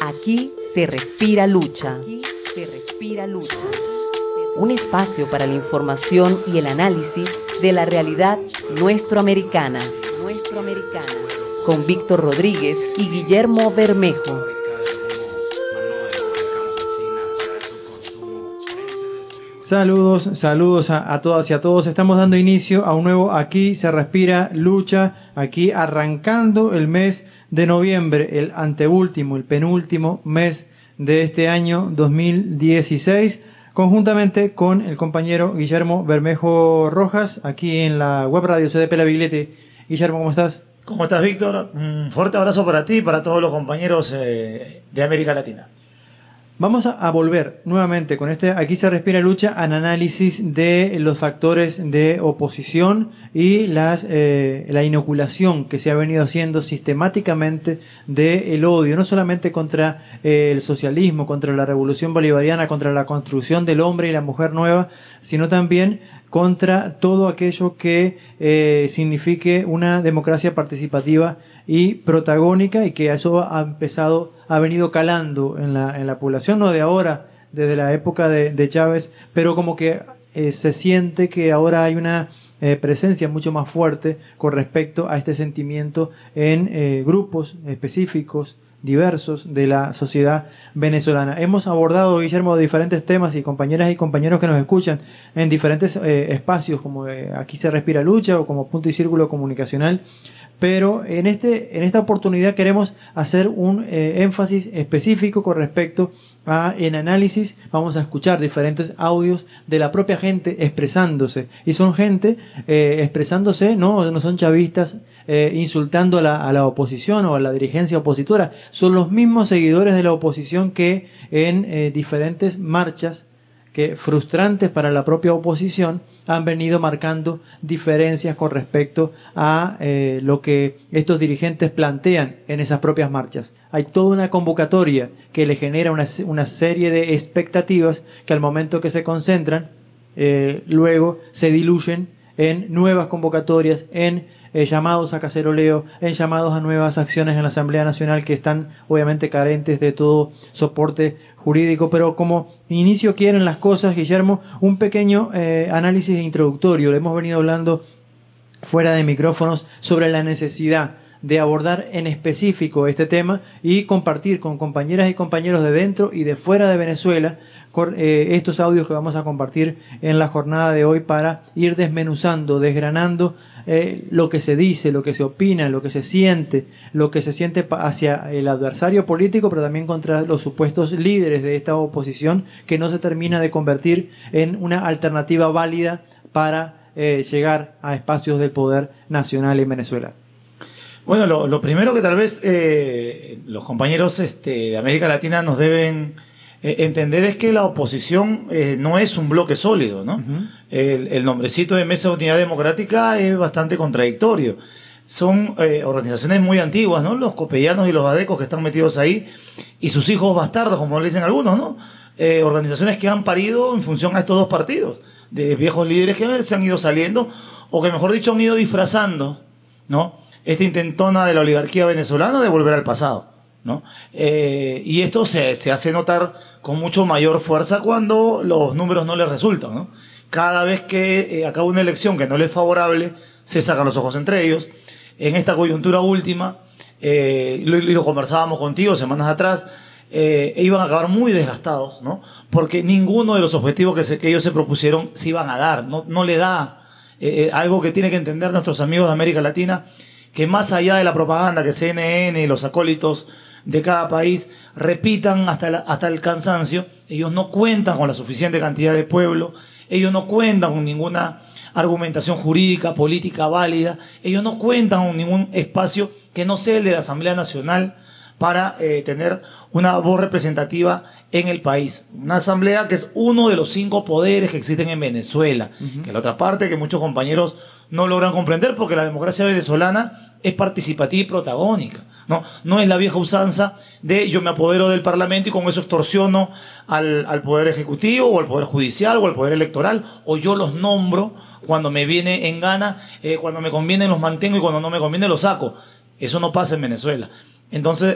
Aquí se respira lucha. Aquí se respira lucha. Un espacio para la información y el análisis de la realidad nuestroamericana. Con Víctor Rodríguez y Guillermo Bermejo. Saludos a todas y a todos. Estamos dando inicio a un nuevo Aquí se respira lucha, aquí arrancando el mes de noviembre, el anteúltimo, el penúltimo mes de este año 2016, conjuntamente con el compañero Guillermo Bermejo Rojas, aquí en la web radio CDP La Biglete. Guillermo, ¿cómo estás? ¿Cómo estás, Víctor? Un fuerte abrazo para ti y para todos los compañeros de América Latina. Vamos a volver nuevamente con Aquí se respira lucha al análisis de los factores de oposición y la inoculación que se ha venido haciendo sistemáticamente del odio, no solamente contra el socialismo, contra la revolución bolivariana, contra la construcción del hombre y la mujer nueva, sino también contra todo aquello que signifique una democracia participativa y protagónica, y que eso ha venido calando en la población, no de ahora, desde la época de Chávez, pero como que se siente que ahora hay una presencia mucho más fuerte con respecto a este sentimiento en grupos específicos, diversos de la sociedad venezolana. Hemos abordado, Guillermo, diferentes temas, y compañeras y compañeros que nos escuchan en diferentes espacios, como Aquí se respira lucha o como Punto y Círculo Comunicacional. Pero en esta oportunidad queremos hacer un énfasis específico con respecto a el análisis. Vamos a escuchar diferentes audios de la propia gente expresándose. Y son gente expresándose, no son chavistas insultando a la oposición o a la dirigencia opositora. Son los mismos seguidores de la oposición que en diferentes marchas frustrantes para la propia oposición han venido marcando diferencias con respecto a lo que estos dirigentes plantean en esas propias marchas. Hay toda una convocatoria que le genera una serie de expectativas que al momento que se concentran, luego se diluyen en nuevas convocatorias, en llamados a caceroleo, en llamados a nuevas acciones en la Asamblea Nacional, que están obviamente carentes de todo soporte jurídico. Pero como inicio quieren las cosas, Guillermo, un pequeño análisis introductorio. Le hemos venido hablando fuera de micrófonos sobre la necesidad de abordar en específico este tema y compartir con compañeras y compañeros de dentro y de fuera de Venezuela estos audios que vamos a compartir en la jornada de hoy, para ir desmenuzando, desgranando lo que se dice, lo que se opina, lo que se siente hacia el adversario político, pero también contra los supuestos líderes de esta oposición, que no se termina de convertir en una alternativa válida para llegar a espacios del poder nacional en Venezuela. Bueno, lo primero que tal vez los compañeros de América Latina nos deben entender es que la oposición no es un bloque sólido, ¿no? Uh-huh. El nombrecito de Mesa de Unidad Democrática es bastante contradictorio. Son organizaciones muy antiguas, ¿no? Los copellanos y los adecos que están metidos ahí, y sus hijos bastardos, como le dicen algunos, ¿no? Organizaciones que han parido en función a estos dos partidos, de viejos líderes que se han ido saliendo, o que mejor dicho han ido disfrazando, ¿no?, esta intentona de la oligarquía venezolana de volver al pasado, ¿no? Y esto se hace notar con mucho mayor fuerza cuando los números no les resultan, ¿no? Cada vez que acaba una elección que no les es favorable, se sacan los ojos entre ellos. En esta coyuntura última, lo conversábamos contigo semanas atrás, iban a acabar muy desgastados, ¿no? Porque ninguno de los objetivos que ellos se propusieron se iban a dar. No le da algo que tienen que entender nuestros amigos de América Latina, que más allá de la propaganda que CNN y los acólitos de cada país repitan hasta el cansancio, ellos no cuentan con la suficiente cantidad de pueblo, ellos no cuentan con ninguna argumentación jurídica, política válida, ellos no cuentan con ningún espacio que no sea el de la Asamblea Nacional para tener una voz representativa en el país. Una asamblea que es uno de los 5 poderes que existen en Venezuela. Uh-huh. Que es la otra parte que muchos compañeros no logran comprender, porque la democracia venezolana es participativa y protagónica. No es la vieja usanza de yo me apodero del Parlamento y con eso extorsiono al Poder Ejecutivo o al Poder Judicial o al Poder Electoral, o yo los nombro cuando me viene en gana, cuando me conviene los mantengo y cuando no me conviene los saco. Eso no pasa en Venezuela. Entonces,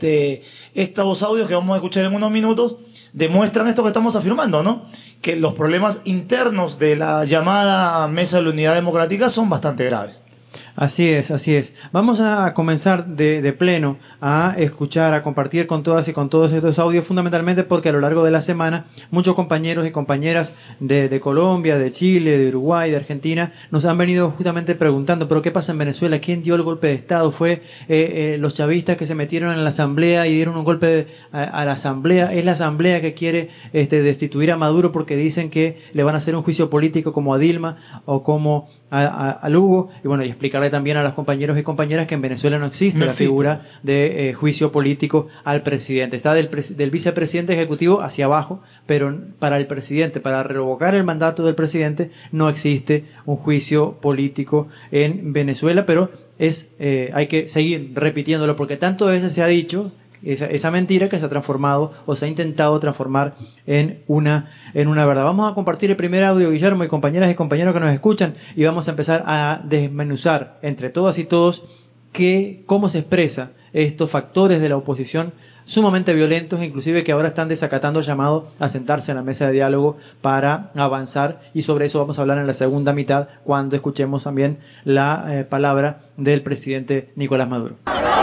estos audios que vamos a escuchar en unos minutos demuestran esto que estamos afirmando, ¿no? Que los problemas internos de la llamada Mesa de la Unidad Democrática son bastante graves. Así es, así es. Vamos a comenzar de pleno a escuchar, a compartir con todas y con todos estos audios, fundamentalmente porque a lo largo de la semana muchos compañeros y compañeras de Colombia, de Chile, de Uruguay, de Argentina, nos han venido justamente preguntando, ¿pero qué pasa en Venezuela? ¿Quién dio el golpe de Estado? ¿Fue los chavistas que se metieron en la asamblea y dieron un golpe a la asamblea? ¿Es la asamblea que quiere destituir a Maduro porque dicen que le van a hacer un juicio político como a Dilma o como a Lugo? Y bueno, y explicarle también a los compañeros y compañeras que en Venezuela no existe la figura de juicio político al presidente. Está del vicepresidente ejecutivo hacia abajo, pero para el presidente, para revocar el mandato del presidente, no existe un juicio político en Venezuela, pero hay que seguir repitiéndolo porque tantas veces se ha dicho esa mentira que se ha transformado o se ha intentado transformar en una verdad. Vamos a compartir el primer audio, Guillermo, y compañeras y compañeros que nos escuchan, y vamos a empezar a desmenuzar entre todas y todos cómo se expresa estos factores de la oposición sumamente violentos, inclusive que ahora están desacatando el llamado a sentarse en la mesa de diálogo para avanzar, y sobre eso vamos a hablar en la segunda mitad cuando escuchemos también la palabra del presidente Nicolás Maduro.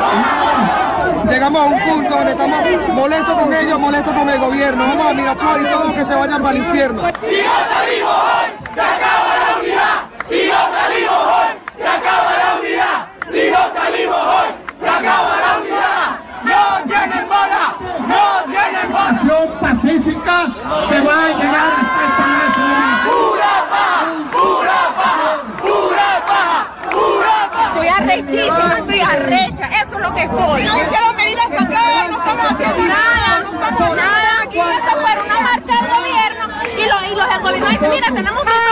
Llegamos a un punto donde estamos molestos con ellos, molestos con el gobierno. Vamos a Miraflores y todos que se vayan para el infierno. Si no salimos hoy, se acaba la unidad. Si no salimos hoy, se acaba la unidad. Si no salimos hoy, se acaba la unidad. No tienen bola, no tienen bola. Acción pacífica que va a llegar hasta el Palacio. Pura paz, pura paz, pura paz, pura paz. Estoy arrechísima, estoy arrecha, eso es lo que estoy. No hicieron medidas para acá, no estamos haciendo nada, no estamos haciendo nada aquí. Esto fue una marcha del gobierno y los del gobierno dicen, mira, tenemos que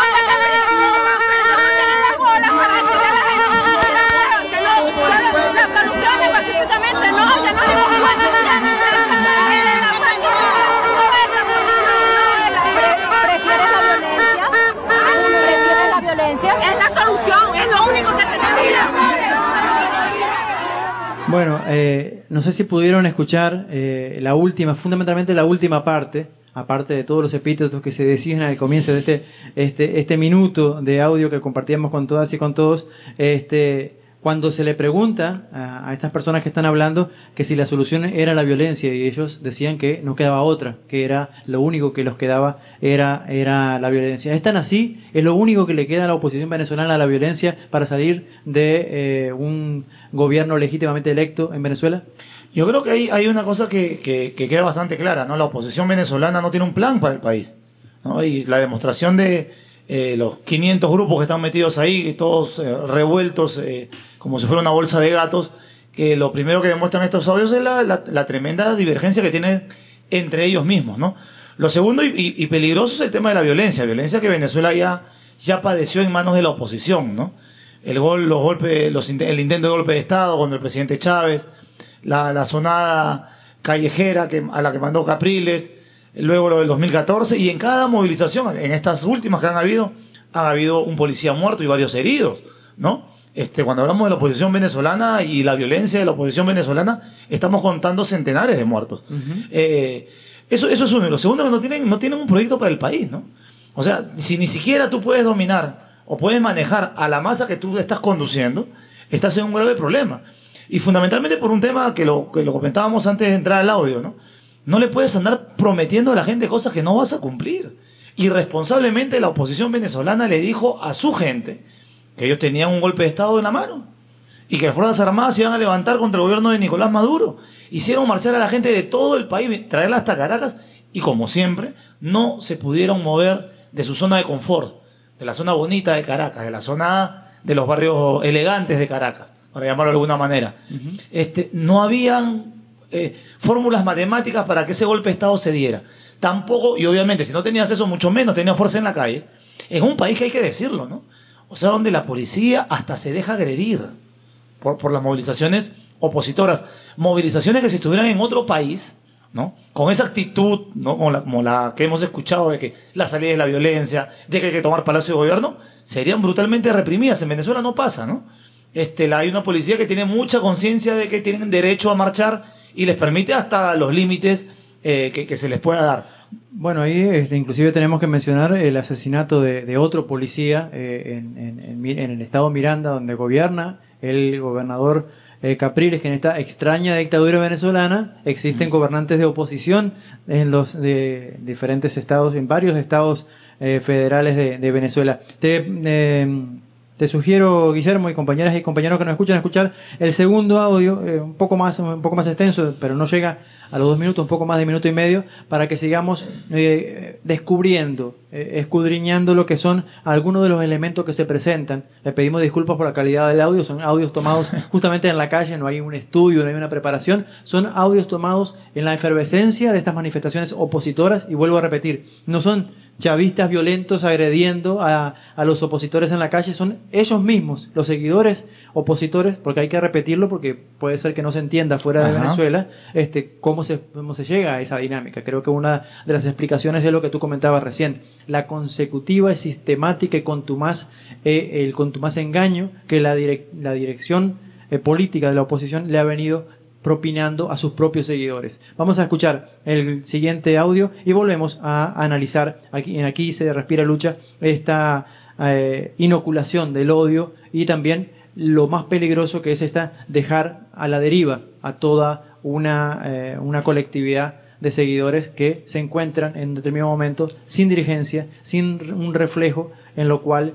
las soluciones pacíficamente no, ya no ¿prefiere la violencia? Es la solución, es lo único que tenemos. Bueno, no sé si pudieron escuchar la última, fundamentalmente la última parte, aparte de todos los epítetos que se decían al comienzo de este minuto de audio que compartíamos con todas y con todos, cuando se le pregunta a estas personas que están hablando que si la solución era la violencia, y ellos decían que no quedaba otra, que era lo único que los quedaba era la violencia. ¿Es tan así? ¿Es lo único que le queda a la oposición venezolana, a la violencia, para salir de un gobierno legítimamente electo en Venezuela? Yo creo que hay una cosa que queda bastante clara, ¿no? La oposición venezolana no tiene un plan para el país, ¿no? Y la demostración de los 500 grupos que están metidos ahí, todos revueltos como si fuera una bolsa de gatos, que lo primero que demuestran estos audios es la tremenda divergencia que tienen entre ellos mismos, ¿no? Lo segundo y peligroso es el tema de la violencia que Venezuela ya padeció en manos de la oposición, ¿no? El intento de golpe de Estado contra el presidente Chávez, la sonada callejera a la que mandó Capriles, luego lo del 2014, y en cada movilización, en estas últimas que han habido un policía muerto y varios heridos, ¿no? Cuando hablamos de la oposición venezolana y la violencia de la oposición venezolana, estamos contando centenares de muertos. Uh-huh. Eso es uno. Y lo segundo, que no tienen un proyecto para el país, ¿no? O sea, si ni siquiera tú puedes dominar o puedes manejar a la masa que tú estás conduciendo, estás en un grave problema. Y fundamentalmente por un tema que lo comentábamos antes de entrar al audio, ¿no? No le puedes andar prometiendo a la gente cosas que no vas a cumplir. Irresponsablemente la oposición venezolana le dijo a su gente que ellos tenían un golpe de Estado en la mano y que las Fuerzas Armadas se iban a levantar contra el gobierno de Nicolás Maduro. Hicieron marchar a la gente de todo el país, traerla hasta Caracas, y como siempre, no se pudieron mover de su zona de confort, de la zona bonita de Caracas, de la zona de los barrios elegantes de Caracas, para llamarlo de alguna manera. Uh-huh. No habían fórmulas matemáticas para que ese golpe de Estado se diera. Tampoco, y obviamente, si no tenías eso, mucho menos tenías fuerza en la calle. Es un país que hay que decirlo, ¿no? O sea, donde la policía hasta se deja agredir por las movilizaciones opositoras. Movilizaciones que si estuvieran en otro país, ¿no? Con esa actitud, ¿no? Como la que hemos escuchado de que la salida de la violencia, de que hay que tomar Palacio de Gobierno, serían brutalmente reprimidas. En Venezuela no pasa, ¿no? hay una policía que tiene mucha conciencia de que tienen derecho a marchar y les permite hasta los límites que se les pueda dar. Bueno, ahí inclusive tenemos que mencionar el asesinato de otro policía en el estado Miranda, donde gobierna el gobernador Capriles, que en esta extraña dictadura venezolana existen gobernantes de oposición en los diferentes estados, en varios estados federales de Venezuela. Te sugiero, Guillermo, y compañeras y compañeros que nos escuchar el segundo audio, un poco más extenso, pero no llega a los 2 minutos, un poco más de minuto y medio, para que sigamos descubriendo, escudriñando lo que son algunos de los elementos que se presentan. Le pedimos disculpas por la calidad del audio, son audios tomados justamente en la calle, no hay un estudio, no hay una preparación, son audios tomados en la efervescencia de estas manifestaciones opositoras, y vuelvo a repetir, no son chavistas violentos agrediendo a los opositores en la calle, son ellos mismos, los seguidores opositores, porque hay que repetirlo porque puede ser que no se entienda fuera de Venezuela cómo se llega a esa dinámica. Creo que una de las explicaciones es lo que tú comentabas recién, la consecutiva, sistemática y contumaz, el contumaz engaño que la dirección política de la oposición le ha venido propinando a sus propios seguidores. Vamos a escuchar el siguiente audio y volvemos a analizar aquí se respira lucha, esta inoculación del odio, y también lo más peligroso que es dejar a la deriva a toda una colectividad de seguidores que se encuentran en determinado momento sin dirigencia, sin un reflejo en lo cual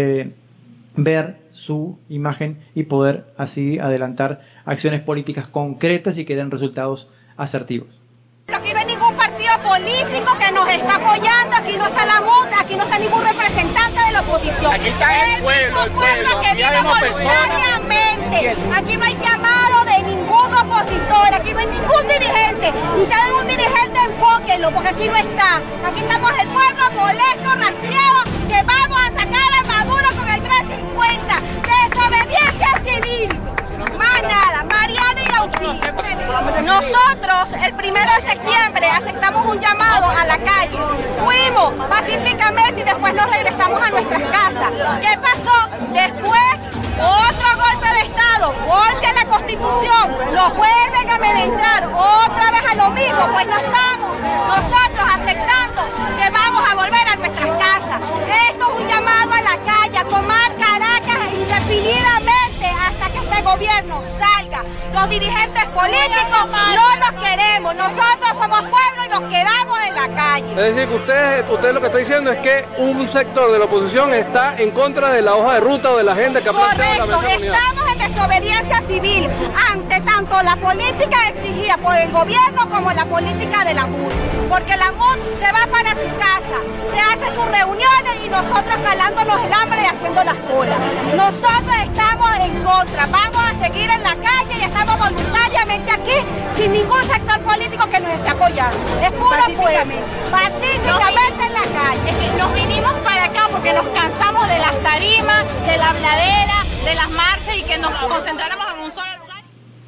ver su imagen y poder así adelantar acciones políticas concretas y que den resultados asertivos. Aquí no hay ningún partido político que nos está apoyando, aquí no está la MUD, aquí no está ningún representante de la oposición. Aquí está el pueblo que vive voluntariamente. Aquí no hay llamado de ningún opositor, aquí no hay ningún dirigente. Y si hay algún dirigente, enfóquenlo, porque aquí no está. Aquí estamos el pueblo molesto, rastreado, que vamos a sacar a Maduro con el 350. Desobediencia civil. Más nada, Mariana y Agustín. Nosotros, el 1 de septiembre, aceptamos un llamado a la calle. Fuimos pacíficamente y después nos regresamos a nuestras casas. ¿Qué pasó? Después, otro golpe de Estado, golpe a la Constitución, nos vuelven a amedrentar otra vez a lo mismo, pues no estamos nosotros aceptando que vamos a volver a nuestras casas. Esto es un llamado a la calle, a tomar Caracas indefinidamente hasta que este gobierno salga. Los dirigentes políticos no los queremos, nosotros somos pueblo y nos quedamos en la calle. Es decir, que usted lo que está diciendo es que un sector de la oposición está en contra de la hoja de ruta o de la agenda que ha planteado la mesa unidad. Estamos en desobediencia civil ante tanto la política exigida por el gobierno como la política de la MUD, porque la MUD se va para su casa, se hace sus reuniones y nosotros calándonos el hambre y haciendo las colas. Nosotros estamos en contra, vamos a seguir en la calle y estamos voluntariamente aquí sin ningún sector político que nos esté apoyando. Es puro pueblo, pacíficamente en la calle. Es que nos vinimos para acá porque nos cansamos de las tarimas, de la habladera, de las marchas y que nos concentráramos en un solo lugar.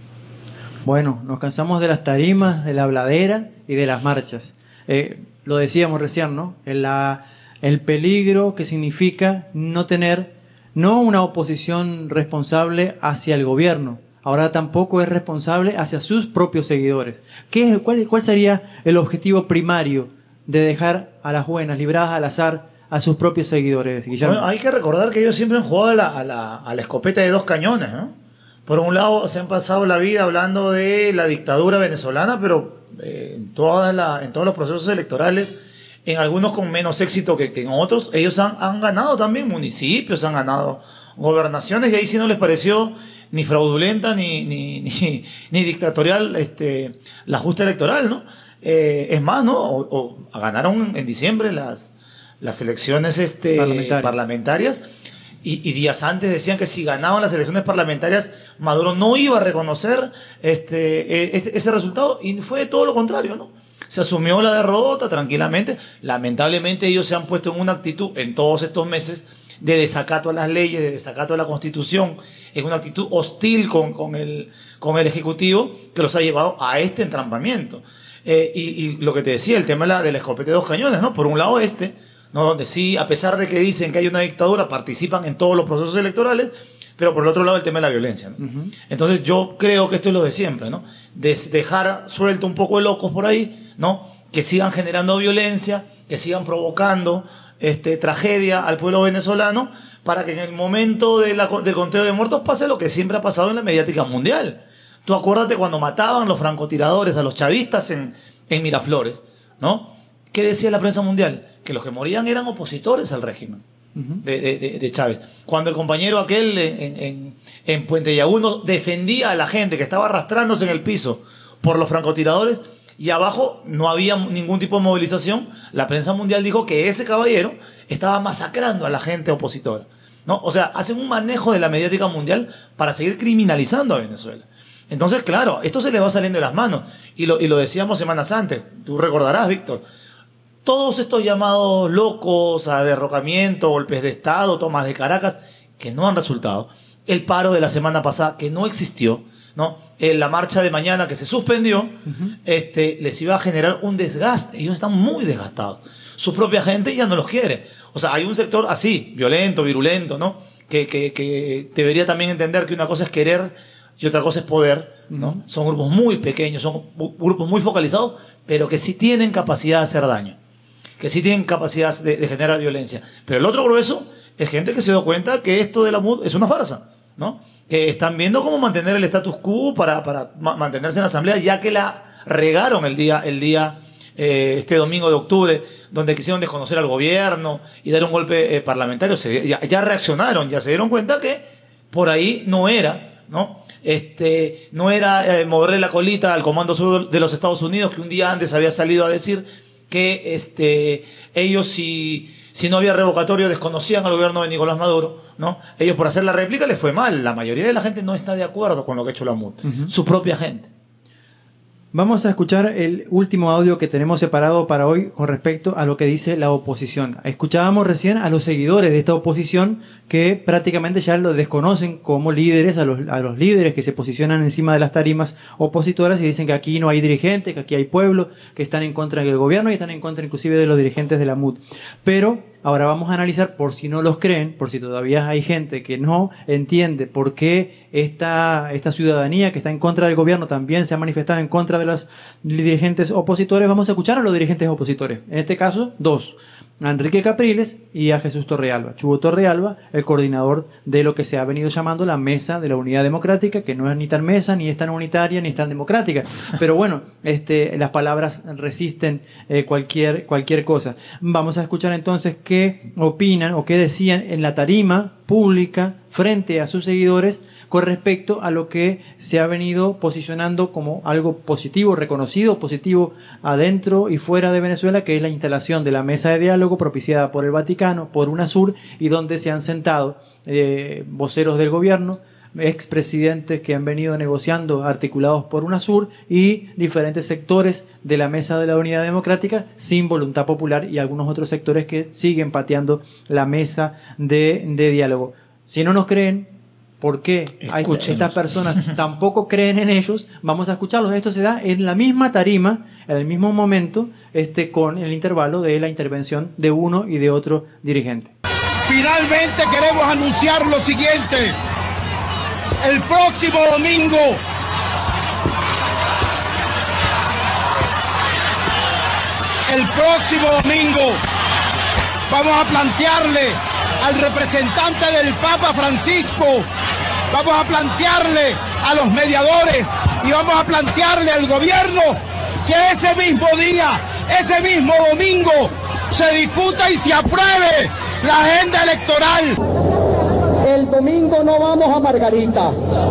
Bueno, nos cansamos de las tarimas, de la habladera y de las marchas. Lo decíamos recién, ¿no? El peligro que significa no tener una oposición responsable hacia el gobierno. Ahora tampoco es responsable hacia sus propios seguidores. ¿Cuál sería el objetivo primario de dejar a las buenas, libradas al azar, a sus propios seguidores, Guillermo? Bueno, hay que recordar que ellos siempre han jugado a la escopeta de 2 cañones, ¿no? Por un lado, se han pasado la vida hablando de la dictadura venezolana, pero en todos los procesos electorales, en algunos con menos éxito que en otros, ellos han ganado también municipios, han ganado gobernaciones, y ahí sí no les pareció ni fraudulenta ni dictatorial la justa electoral, ¿no? Es más, ¿no? Ganaron en diciembre las elecciones parlamentarias y días antes decían que si ganaban las elecciones parlamentarias Maduro no iba a reconocer ese resultado, y fue todo lo contrario, ¿no? Se asumió la derrota tranquilamente. Lamentablemente ellos se han puesto en una actitud en todos estos meses de desacato a las leyes, de desacato a la Constitución, en una actitud hostil con el Ejecutivo, que los ha llevado a este entrampamiento. Y lo que te decía, el tema de la escopeta de 2 cañones, ¿no? Por un lado ¿no? Donde sí, a pesar de que dicen que hay una dictadura, participan en todos los procesos electorales, Pero por el otro lado el tema de la violencia, ¿no? Entonces yo creo que esto es lo de siempre, ¿no? Dejar suelto un poco de locos por ahí, ¿no? Que sigan generando violencia, que sigan provocando tragedia al pueblo venezolano, para que en el momento del conteo de muertos pase lo que siempre ha pasado en la mediática mundial. Tú acuérdate cuando mataban los francotiradores a los chavistas en Miraflores, ¿no? ¿Qué decía la prensa mundial? Que los que morían eran opositores al régimen de Chávez. Cuando el compañero aquel en Puente Yaguno defendía a la gente que estaba arrastrándose en el piso por los francotiradores y abajo no había ningún tipo de movilización, la prensa mundial dijo que ese caballero estaba masacrando a la gente opositora, ¿no? O sea, hacen un manejo de la mediática mundial para seguir criminalizando a Venezuela. Entonces, claro, esto se les va saliendo de las manos. Y lo decíamos semanas antes. Tú recordarás, Víctor. Todos estos llamados locos a derrocamiento, golpes de Estado, tomas de Caracas, que no han resultado. El paro de la semana pasada, que no existió, ¿no? La marcha de mañana, que se suspendió, les iba a generar un desgaste. Ellos están muy desgastados. Su propia gente ya no los quiere. O sea, hay un sector así, violento, virulento, ¿no? Que debería también entender que una cosa es querer y otra cosa es poder, ¿no? Son grupos muy pequeños, son grupos muy focalizados, pero que sí tienen capacidad de hacer daño, que sí tienen capacidad de generar violencia. Pero el otro grueso es gente que se dio cuenta que esto de la MUD es una farsa, ¿no? Que están viendo cómo mantener el status quo para mantenerse en la asamblea, ya que la regaron el día este domingo de octubre, donde quisieron desconocer al gobierno y dar un golpe parlamentario. Ya reaccionaron, ya se dieron cuenta que por ahí no era, ¿no? No era moverle la colita al Comando Sur de los Estados Unidos, que un día antes había salido a decir que ellos, si no había revocatorio, desconocían al gobierno de Nicolás Maduro, ¿no? Ellos, por hacer la réplica, les fue mal. La mayoría de la gente no está de acuerdo con lo que ha hecho la MUD, su propia gente. Vamos a escuchar el último audio que tenemos separado para hoy con respecto a lo que dice la oposición. Escuchábamos recién a los seguidores de esta oposición que prácticamente ya lo desconocen como líderes, a los líderes que se posicionan encima de las tarimas opositoras y dicen que aquí no hay dirigentes, que aquí hay pueblo, que están en contra del gobierno y están en contra inclusive de los dirigentes de la MUD. Pero ahora vamos a analizar, por si no los creen, por si todavía hay gente que no entiende por qué esta ciudadanía que está en contra del gobierno también se ha manifestado en contra de los dirigentes opositores. Vamos a escuchar a los dirigentes opositores. En este caso, dos. A Enrique Capriles y a Jesús Torrealba. Chubo Torrealba, el coordinador de lo que se ha venido llamando la Mesa de la Unidad Democrática, que no es ni tan mesa, ni es tan unitaria, ni es tan democrática. Pero bueno, las palabras resisten cualquier cosa. Vamos a escuchar entonces qué opinan o qué decían en la tarima pública frente a sus seguidores con respecto a lo que se ha venido posicionando como algo positivo, reconocido, positivo adentro y fuera de Venezuela, que es la instalación de la mesa de diálogo propiciada por el Vaticano, por UNASUR, y donde se han sentado voceros del gobierno, expresidentes que han venido negociando articulados por UNASUR y diferentes sectores de la Mesa de la Unidad Democrática sin voluntad popular y algunos otros sectores que siguen pateando la mesa de diálogo. Si no nos creen, ¿por qué estas personas tampoco creen en ellos? Vamos a escucharlos. Esto se da en la misma tarima, en el mismo momento, con el intervalo de la intervención de uno y de otro dirigente. Finalmente queremos anunciar lo siguiente. El próximo domingo vamos a plantearle al representante del Papa Francisco, vamos a plantearle a los mediadores y vamos a plantearle al gobierno que ese mismo día, ese mismo domingo, se discuta y se apruebe la agenda electoral. El domingo no vamos a Margarita.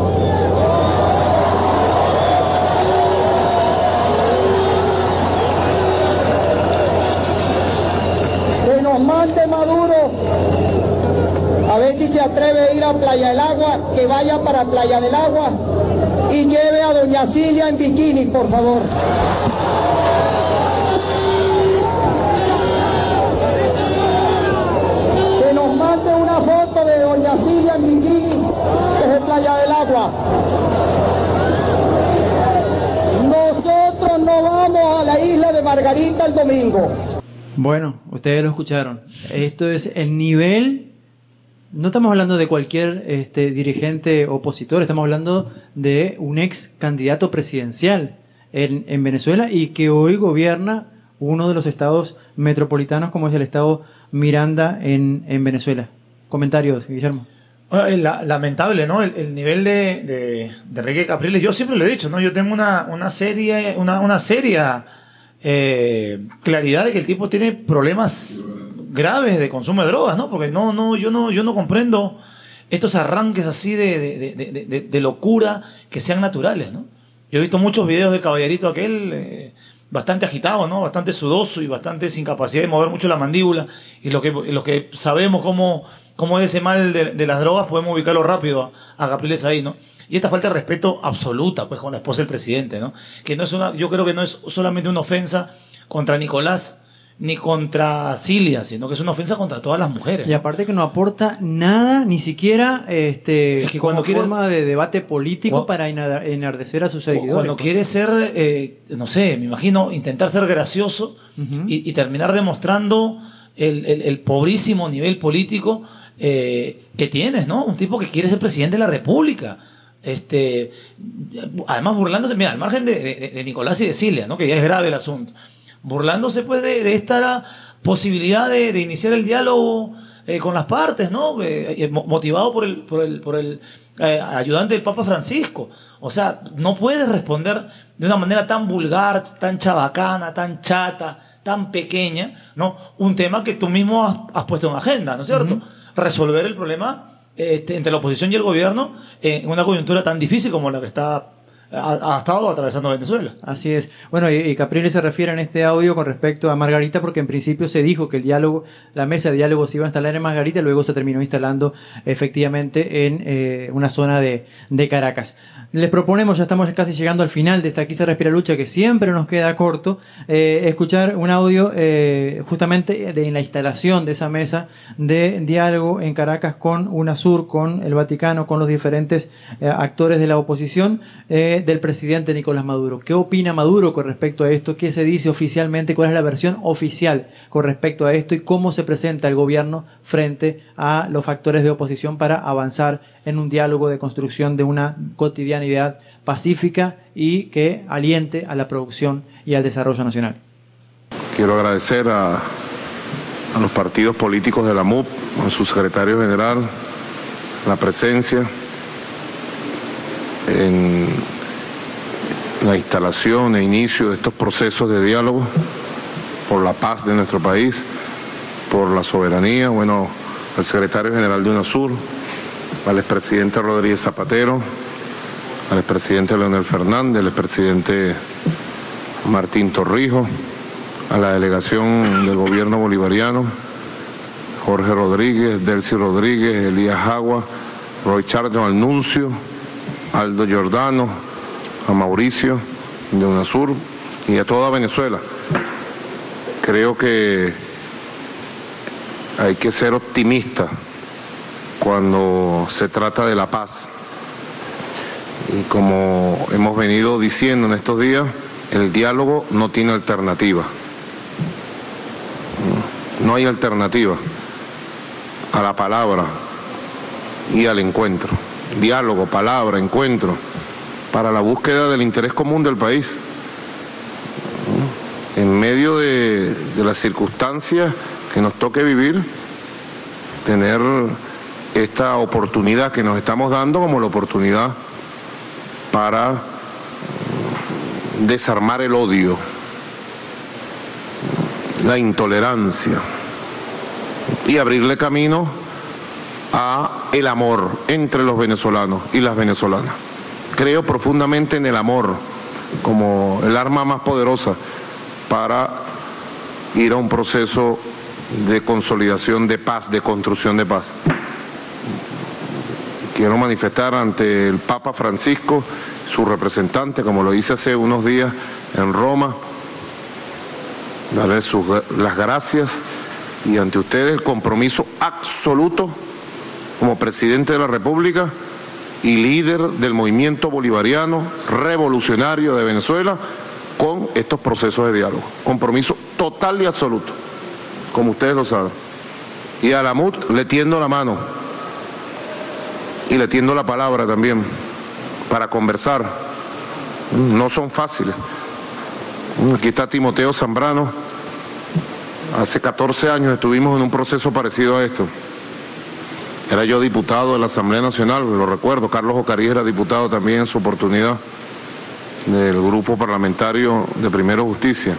Que nos mande Maduro, a ver si se atreve a ir a Playa del Agua, que vaya para Playa del Agua y lleve a doña Cilia en bikini, por favor. Que nos mande una foto de doña Cilia en bikini desde Playa del Agua. Nosotros no vamos a la isla de Margarita el domingo. Bueno, ustedes lo escucharon. Esto es el nivel no estamos hablando de cualquier dirigente opositor, estamos hablando de un ex candidato presidencial en Venezuela y que hoy gobierna uno de los estados metropolitanos como es el estado Miranda en Venezuela. Comentarios, Guillermo. Lamentable, ¿no? El nivel de Enrique Capriles. Yo siempre lo he dicho, ¿no? Yo tengo una seria claridad de que el tipo tiene problemas graves de consumo de drogas, ¿no? Porque yo no comprendo estos arranques así de locura que sean naturales, ¿no? Yo he visto muchos videos del caballerito aquel bastante agitado, ¿no? Bastante sudoso y bastante sin capacidad de mover mucho la mandíbula. Y los que sabemos cómo es ese mal de las drogas, podemos ubicarlo rápido a Capriles ahí, ¿no? Y esta falta de respeto absoluta, pues, con la esposa del presidente, ¿no? Que yo creo que no es solamente una ofensa contra Nicolás ni contra Cilia, sino que es una ofensa contra todas las mujeres, ¿no? Y aparte que no aporta nada, ni siquiera es que como forma de debate político para enardecer a sus seguidores. Cuando quiere ser, no sé, me imagino, intentar ser gracioso y terminar demostrando el pobrísimo nivel político que tienes, ¿no? Un tipo que quiere ser presidente de la República. Además burlándose, mira, al margen de Nicolás y de Cilia, ¿no? Que ya es grave el asunto. Burlándose pues de esta posibilidad de iniciar el diálogo con las partes, ¿no? Motivado por el ayudante del Papa Francisco. O sea, no puedes responder de una manera tan vulgar, tan chabacana, tan chata, tan pequeña, ¿no? Un tema que tú mismo has puesto en agenda, ¿no es cierto? Resolver el problema entre la oposición y el gobierno en una coyuntura tan difícil como la que ha estado atravesando Venezuela. Así es. Bueno, y Capriles se refiere en este audio con respecto a Margarita, porque en principio se dijo que la mesa de diálogo se iba a instalar en Margarita, luego se terminó instalando efectivamente en una zona de Caracas. Les proponemos, ya estamos casi llegando al final de esta Aquí se respira lucha, que siempre nos queda corto, escuchar un audio justamente en la instalación de esa mesa de diálogo en Caracas con UNASUR, con el Vaticano, con los diferentes actores de la oposición, del presidente Nicolás Maduro. ¿Qué opina Maduro con respecto a esto? ¿Qué se dice oficialmente? ¿Cuál es la versión oficial con respecto a esto? ¿Y cómo se presenta el gobierno frente a los factores de oposición para avanzar en un diálogo de construcción de una cotidianidad pacífica y que aliente a la producción y al desarrollo nacional? Quiero agradecer a los partidos políticos de la MUP, a su secretario general, la presencia en la instalación e inicio de estos procesos de diálogo por la paz de nuestro país, por la soberanía. Bueno, al secretario general de UNASUR, al expresidente Rodríguez Zapatero, al expresidente Leonel Fernández, al expresidente Martín Torrijos, a la delegación del gobierno bolivariano, Jorge Rodríguez, Delcy Rodríguez, Elías Agua, Roy Charlton, al nuncio, Aldo Giordano, a Mauricio de UNASUR y a toda Venezuela. Creo que hay que ser optimista cuando se trata de la paz. Y como hemos venido diciendo en estos días, el diálogo no tiene alternativa. No hay alternativa a la palabra y al encuentro. Diálogo, palabra, encuentro, para la búsqueda del interés común del país. En medio de las circunstancias que nos toque vivir, tener esta oportunidad que nos estamos dando como la oportunidad para desarmar el odio, la intolerancia y abrirle camino a el amor entre los venezolanos y las venezolanas. Creo profundamente en el amor como el arma más poderosa para ir a un proceso de consolidación de paz, de construcción de paz. Quiero manifestar ante el Papa Francisco, su representante, como lo hice hace unos días en Roma, darle las gracias y ante ustedes el compromiso absoluto como presidente de la República y líder del movimiento bolivariano revolucionario de Venezuela con estos procesos de diálogo. Compromiso total y absoluto, como ustedes lo saben. Y a la MUD le tiendo la mano y le tiendo la palabra también para conversar. No son fáciles. Aquí está Timoteo Zambrano. Hace 14 años estuvimos en un proceso parecido a esto. Era yo diputado de la Asamblea Nacional, lo recuerdo. Carlos Ocarí era diputado también en su oportunidad del grupo parlamentario de Primero Justicia.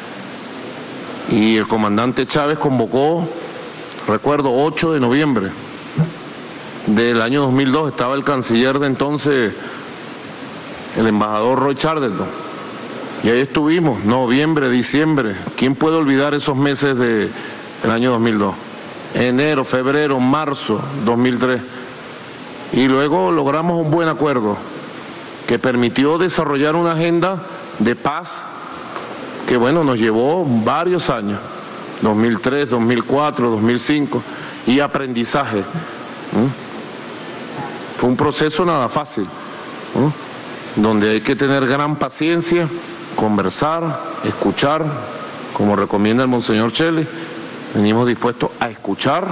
Y el comandante Chávez convocó, recuerdo, 8 de noviembre del año 2002. Estaba el canciller de entonces, el embajador Roy Charlton. Y ahí estuvimos, noviembre, diciembre. ¿Quién puede olvidar esos meses del año 2002? Enero, febrero, marzo 2003. Y luego logramos un buen acuerdo que permitió desarrollar una agenda de paz que, bueno, nos llevó varios años, 2003, 2004, 2005, y aprendizaje. Fue un proceso nada fácil, donde hay que tener gran paciencia, conversar, escuchar, como recomienda el Monseñor Chele. Venimos dispuestos a escuchar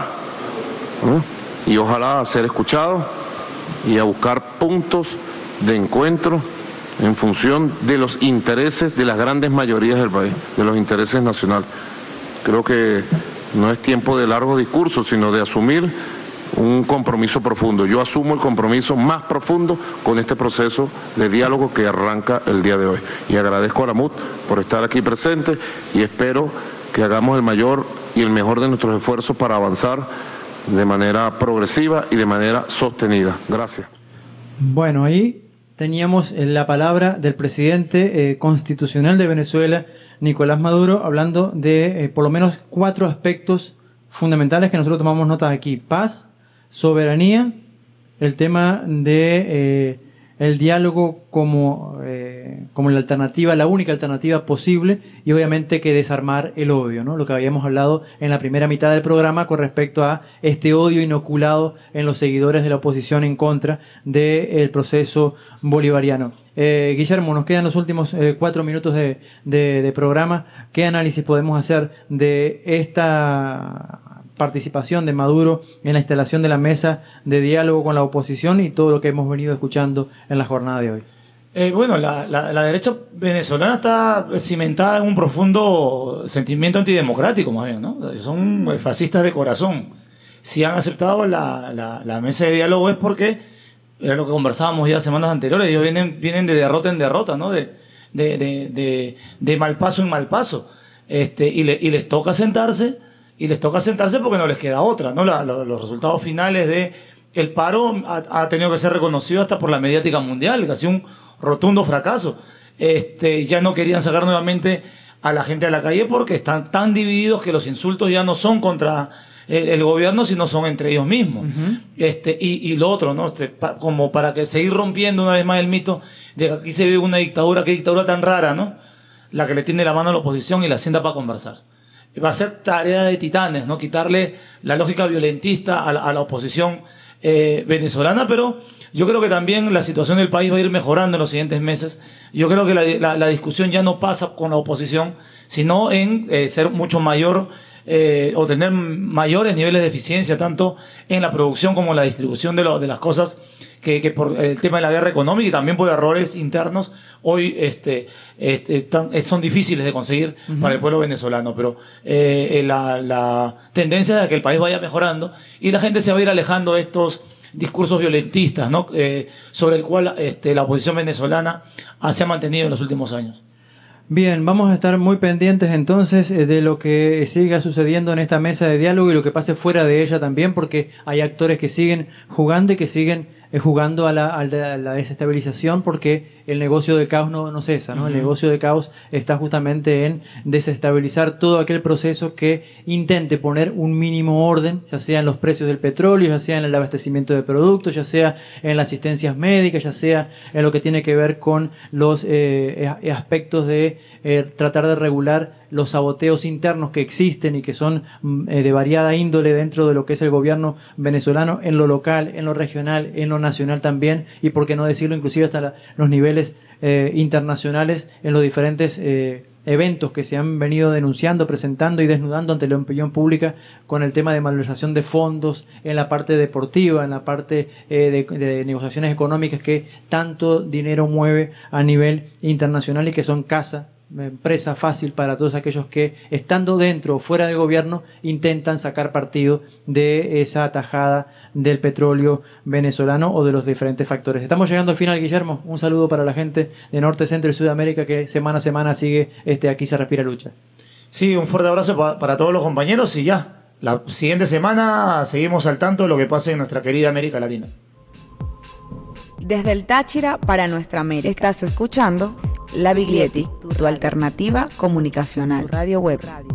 y ojalá a ser escuchados y a buscar puntos de encuentro en función de los intereses de las grandes mayorías del país, de los intereses nacionales. Creo que no es tiempo de largos discursos, sino de asumir un compromiso profundo. Yo asumo el compromiso más profundo con este proceso de diálogo que arranca el día de hoy. Y agradezco a la MUT por estar aquí presente y espero que hagamos el mayor y el mejor de nuestros esfuerzos para avanzar de manera progresiva y de manera sostenida. Gracias. Bueno, ahí teníamos la palabra del presidente constitucional de Venezuela, Nicolás Maduro, hablando de por lo menos 4 aspectos fundamentales que nosotros tomamos nota aquí: paz, soberanía, el tema de el diálogo como la alternativa, la única alternativa posible, y obviamente que desarmar el odio, ¿no? Lo que habíamos hablado en la primera mitad del programa con respecto a este odio inoculado en los seguidores de la oposición en contra del proceso bolivariano. Guillermo, nos quedan los últimos 4 minutos de programa. ¿Qué análisis podemos hacer de esta participación de Maduro en la instalación de la mesa de diálogo con la oposición y todo lo que hemos venido escuchando en la jornada de hoy? Bueno, la derecha venezolana está cimentada en un profundo sentimiento antidemocrático, más bien, ¿no? Son fascistas de corazón. Si han aceptado la mesa de diálogo es porque, era lo que conversábamos ya semanas anteriores, ellos vienen de derrota en derrota, ¿no? De mal paso en mal paso. Y les toca sentarse. Y les toca sentarse porque no les queda otra, ¿no? Los resultados finales de el paro ha tenido que ser reconocido hasta por la mediática mundial, que ha sido un rotundo fracaso. Ya no querían sacar nuevamente a la gente a la calle porque están tan divididos que los insultos ya no son contra el gobierno, sino son entre ellos mismos. Y lo otro, ¿no? Como para que seguir rompiendo una vez más el mito de que aquí se vive una dictadura, qué dictadura tan rara, ¿no? La que le tiende la mano a la oposición y la sienta para conversar. Va a ser tarea de titanes, ¿no? Quitarle la lógica violentista a la oposición venezolana, pero yo creo que también la situación del país va a ir mejorando en los siguientes meses. Yo creo que la discusión ya no pasa con la oposición, sino en ser mucho mayor o tener mayores niveles de eficiencia, tanto en la producción como en la distribución de las cosas, que por el tema de la guerra económica y también por errores internos hoy son difíciles de conseguir para el pueblo venezolano, pero la tendencia es a que el país vaya mejorando y la gente se va a ir alejando de estos discursos violentistas, ¿no? Sobre el cual la oposición venezolana se ha mantenido en los últimos años. Bien, vamos a estar muy pendientes entonces de lo que siga sucediendo en esta mesa de diálogo y lo que pase fuera de ella también, porque hay actores que siguen jugando y que siguen jugando a la desestabilización, porque el negocio de caos no cesa, ¿no? El negocio de caos está justamente en desestabilizar todo aquel proceso que intente poner un mínimo orden, ya sea en los precios del petróleo, ya sea en el abastecimiento de productos, ya sea en las asistencias médicas, ya sea en lo que tiene que ver con los aspectos de tratar de regular los saboteos internos que existen y que son de variada índole dentro de lo que es el gobierno venezolano, en lo local, en lo regional, en lo nacional también, y por qué no decirlo inclusive hasta los niveles internacionales, en los diferentes eventos que se han venido denunciando, presentando y desnudando ante la opinión pública con el tema de malversación de fondos en la parte deportiva, en la parte de negociaciones económicas que tanto dinero mueve a nivel internacional y que son empresa fácil para todos aquellos que, estando dentro o fuera del gobierno, intentan sacar partido de esa tajada del petróleo venezolano o de los diferentes factores. Estamos llegando al final, Guillermo. Un saludo para la gente de Norte, Centro y Sudamérica que semana a semana sigue Aquí se respira lucha. Sí, un fuerte abrazo para todos los compañeros y ya, la siguiente semana seguimos al tanto de lo que pase en nuestra querida América Latina. Desde el Táchira para nuestra América. Estás escuchando La Biglietti, tu alternativa comunicacional. Radio Web.